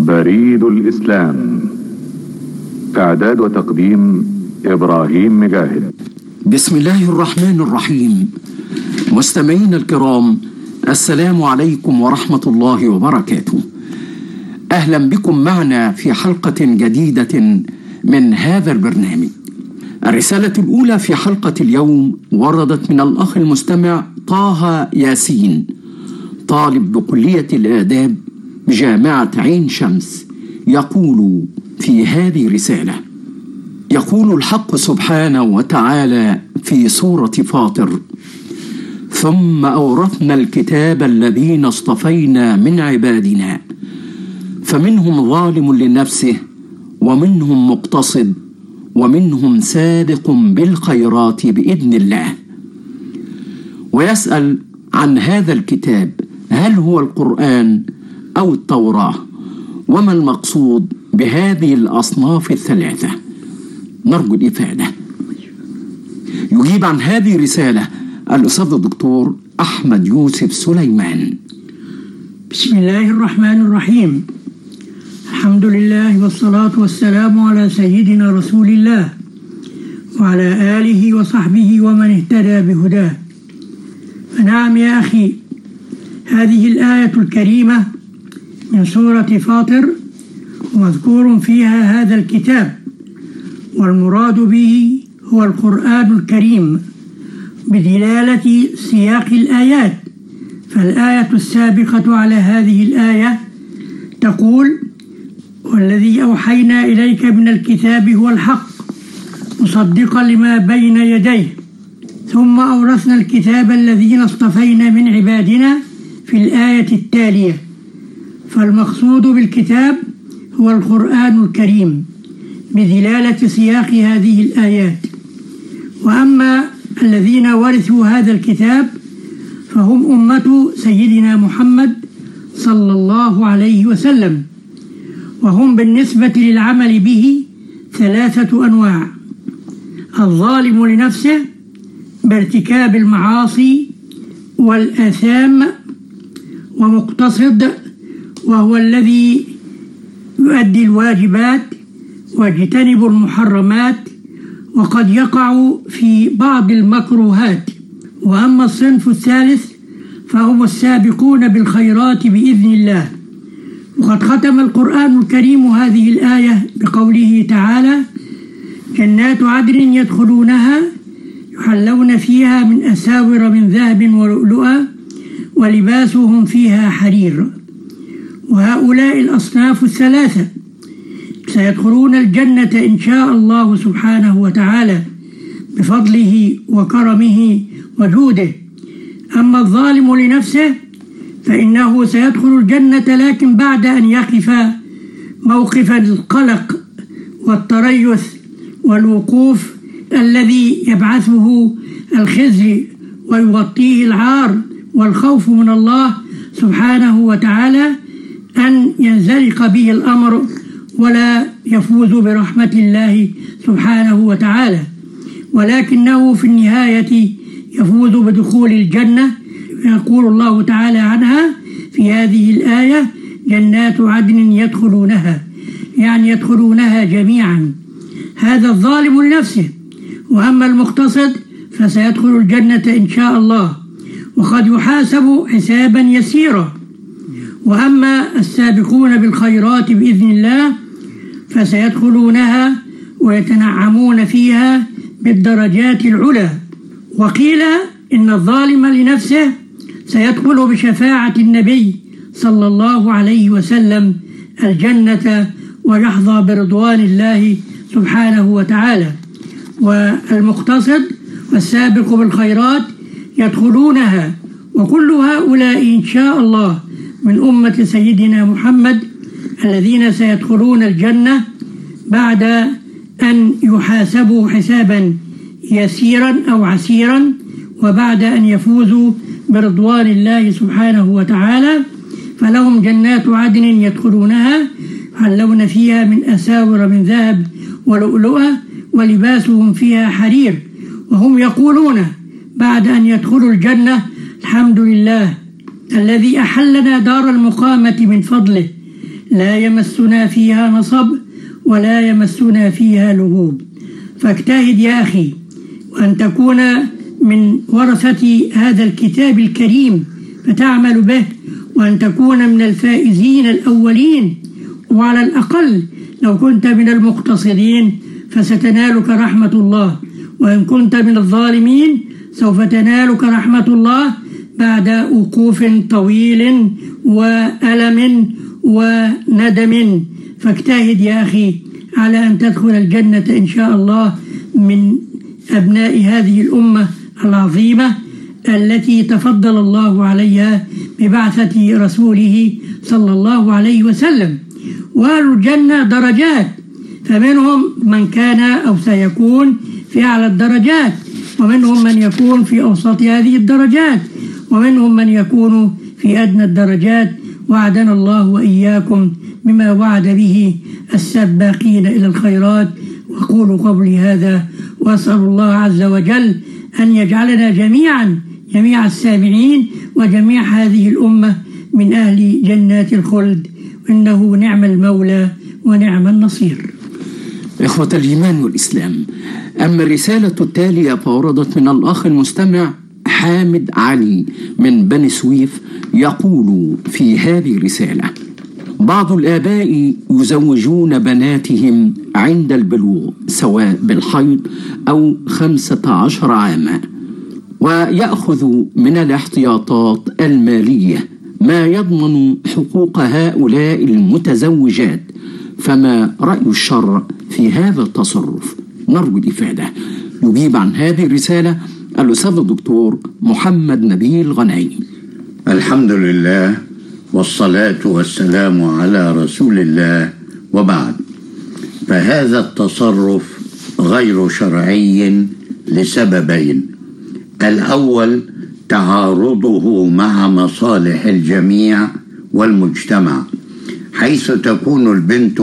بريد الإسلام. إعداد وتقديم إبراهيم مجاهد. بسم الله الرحمن الرحيم. مستمعين الكرام، السلام عليكم ورحمة الله وبركاته. أهلا بكم معنا في حلقة جديدة من هذا البرنامج. الرسالة الأولى في حلقة اليوم وردت من الأخ المستمع طه ياسين، طالب بكلية الآداب بجامعة عين شمس. يقول في هذه الرسالة: يقول الحق سبحانه وتعالى في سورة فاطر: ثم أورثنا الكتاب الذين اصطفينا من عبادنا فمنهم ظالم لنفسه ومنهم مقتصد ومنهم سابق بالخيرات بإذن الله. ويسأل عن هذا الكتاب، هل هو القرآن أو التوراة؟ وما المقصود بهذه الأصناف الثلاثة؟ نرجو الإفادة. يجيب عن هذه الرسالة الأستاذ الدكتور أحمد يوسف سليمان. بسم الله الرحمن الرحيم. الحمد لله والصلاة والسلام على سيدنا رسول الله وعلى آله وصحبه ومن اهتدى بهداه. فنعم يا أخي، هذه الآية الكريمة من سورة فاطر ومذكور فيها هذا الكتاب، والمراد به هو القرآن الكريم بدلالة سياق الآيات. فالآية السابقة على هذه الآية تقول: والذي أوحينا إليك من الكتاب هو الحق مصدقا لما بين يديه ثم أورثنا الكتاب الذين اصطفينا من عبادنا في الآية التالية. فالمقصود بالكتاب هو القرآن الكريم بدلالة سياق هذه الآيات. وأما الذين ورثوا هذا الكتاب فهم أمة سيدنا محمد صلى الله عليه وسلم، وهم بالنسبة للعمل به ثلاثة أنواع: الظالم لنفسه بارتكاب المعاصي والآثام، ومقتصد وهو الذي يؤدي الواجبات ويجتنب المحرمات وقد يقع في بعض المكروهات. وأما الصنف الثالث فهم السابقون بالخيرات بإذن الله. وقد ختم القرآن الكريم هذه الآية بقوله تعالى: جنات عدن يدخلونها يحلون فيها من أساور من ذهب ولؤلؤا ولباسهم فيها حرير. وهؤلاء الأصناف الثلاثة سيدخلون الجنة إن شاء الله سبحانه وتعالى بفضله وكرمه وجوده. أما الظالم لنفسه فإنه سيدخل الجنة، لكن بعد أن يقف موقف القلق والتريث والوقوف الذي يبعثه الخزي ويغطيه العار والخوف من الله سبحانه وتعالى أن ينزلق به الأمر ولا يفوز برحمة الله سبحانه وتعالى، ولكنه في النهاية يفوز بدخول الجنة. يقول الله تعالى عنها في هذه الآية: جنات عدن يدخلونها، يعني يدخلونها جميعا. هذا الظالم لنفسه. وأما المقتصد فسيدخل الجنة إن شاء الله وقد يحاسب حسابا يسيرا. وأما السابقون بالخيرات بإذن الله فسيدخلونها ويتنعمون فيها بالدرجات العلى. وقيل إن الظالم لنفسه سيدخل بشفاعة النبي صلى الله عليه وسلم الجنة ويحظى برضوان الله سبحانه وتعالى. والمقتصد والسابق بالخيرات يدخلونها، وكل هؤلاء إن شاء الله من أمة سيدنا محمد الذين سيدخلون الجنة بعد أن يحاسبوا حسابا يسيرا أو عسيرا، وبعد أن يفوزوا برضوان الله سبحانه وتعالى. فلهم جنات عدن يدخلونها يحلون فيها من أساور من ذهب ولؤلؤا ولباسهم فيها حرير. وهم يقولون بعد أن يدخلوا الجنة: الحمد لله الذي أحلنا دار المقامة من فضله، لا يمسنا فيها نصب ولا يمسنا فيها لغوب. فاجتهد يا أخي وأن تكون من ورثة هذا الكتاب الكريم فتعمل به، وأن تكون من الفائزين الأولين، وعلى الأقل لو كنت من المقتصدين فستنالك رحمة الله، وإن كنت من الظالمين سوف تنالك رحمة الله بعد وقوف طويل وألم وندم. فاجتهد يا أخي على أن تدخل الجنة إن شاء الله من أبناء هذه الأمة العظيمة التي تفضل الله عليها ببعثة رسوله صلى الله عليه وسلم. والجنة درجات، فمنهم من كان أو سيكون في أعلى الدرجات، ومنهم من يكون في أوسط هذه الدرجات، ومنهم من يكون في أدنى الدرجات. وعدنا الله وإياكم بما وعد به السباقين إلى الخيرات. وأقول قولي هذا وأسأل الله عز وجل أن يجعلنا جميع السامعين وجميع هذه الأمة من أهل جنات الخلد، إنه نعم المولى ونعم النصير. إخوة الإيمان والإسلام، أما الرسالة التالية فوردت من الأخ المستمع حامد علي من بني سويف، يقول في هذه الرسالة: بعض الآباء يزوجون بناتهم عند البلوغ سواء بالحيض أو 15 عاما، ويأخذ من الاحتياطات المالية ما يضمن حقوق هؤلاء المتزوجات، فما رأي الشرع في هذا التصرف؟ نرجو الإفادة. يجيب عن هذه الرسالة الأستاذ الدكتور محمد نبيل غنيم. الحمد لله والصلاة والسلام على رسول الله، وبعد، فهذا التصرف غير شرعي لسببين: الأول تعارضه مع مصالح الجميع والمجتمع، حيث تكون البنت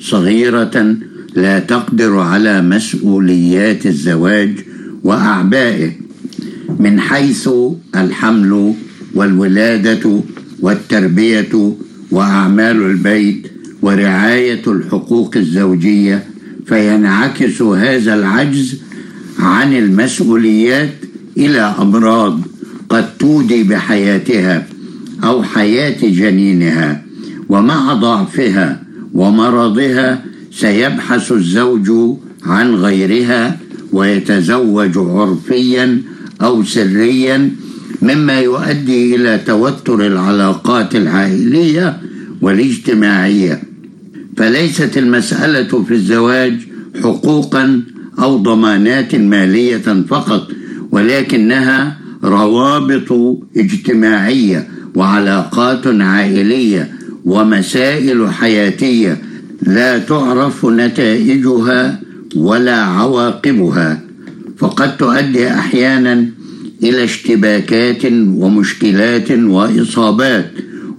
صغيرة لا تقدر على مسؤوليات الزواج وأعبائه من حيث الحمل والولادة والتربية وأعمال البيت ورعاية الحقوق الزوجية، فينعكس هذا العجز عن المسؤوليات إلى أمراض قد تودي بحياتها أو حياة جنينها، ومع ضعفها ومرضها سيبحث الزوج عن غيرها ويتزوج عرفيا أو سريا، مما يؤدي إلى توتر العلاقات العائلية والاجتماعية. فليست المسألة في الزواج حقوقا أو ضمانات مالية فقط، ولكنها روابط اجتماعية وعلاقات عائلية ومسائل حياتية لا تعرف نتائجها ولا عواقبها، فقد تؤدي أحيانا إلى اشتباكات ومشكلات وإصابات،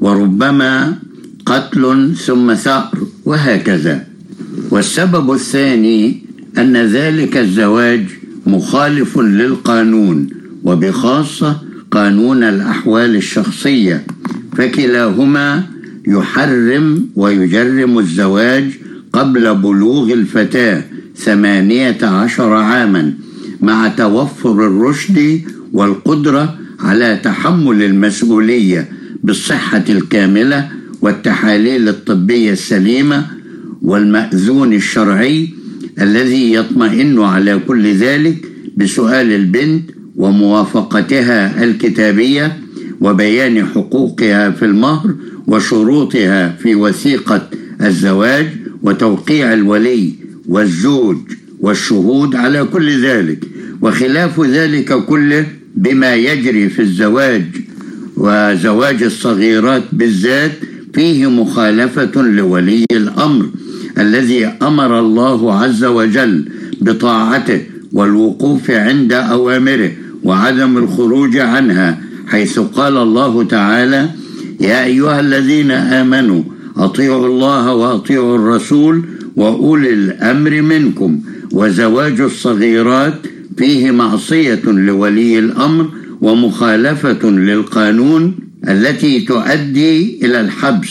وربما قتل ثم ثأر، وهكذا. والسبب الثاني أن ذلك الزواج مخالف للقانون، وبخاصة قانون الأحوال الشخصية، فكلاهما يحرم ويجرم الزواج قبل بلوغ الفتاة 18 عاما، مع توفر الرشد والقدرة على تحمل المسؤولية بالصحة الكاملة والتحاليل الطبية السليمة والمأذون الشرعي الذي يطمئن على كل ذلك بسؤال البنت وموافقتها الكتابية وبيان حقوقها في المهر وشروطها في وثيقة الزواج وتوقيع الولي والزوج والشهود على كل ذلك. وخلاف ذلك كله بما يجري في الزواج وزواج الصغيرات بالذات فيه مخالفة لولي الأمر الذي أمر الله عز وجل بطاعته والوقوف عند أوامره وعدم الخروج عنها، حيث قال الله تعالى: يا أيها الذين آمنوا أطيعوا الله وأطيعوا الرسول وأولي الأمر منكم. وزواج الصغيرات فيه معصية لولي الأمر ومخالفة للقانون التي تؤدي إلى الحبس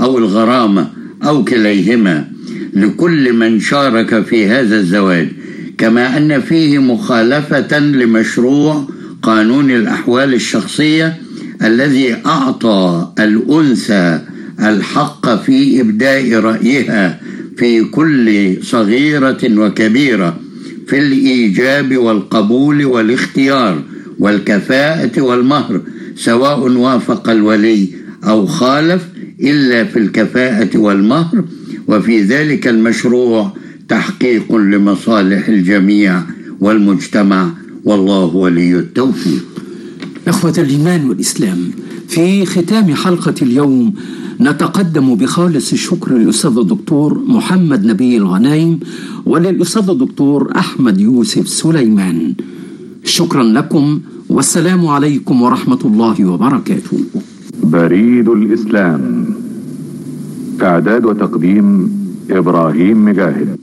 أو الغرامة أو كليهما لكل من شارك في هذا الزواج، كما أن فيه مخالفة لمشروع قانون الأحوال الشخصية الذي أعطى الأنثى الحق في إبداء رأيها في كل صغيرة وكبيرة، في الإيجاب والقبول والاختيار والكفاءة والمهر، سواء وافق الولي أو خالف، إلا في الكفاءة والمهر. وفي ذلك المشروع تحقيق لمصالح الجميع والمجتمع، والله ولي التوفيق. إخوة الإيمان والإسلام، في ختام حلقة اليوم نتقدم بخالص الشكر للأستاذ الدكتور محمد نبي الغنايم وللأستاذ الدكتور أحمد يوسف سليمان. شكرا لكم، والسلام عليكم ورحمة الله وبركاته. بريد الإسلام، إعداد وتقديم إبراهيم مجاهد.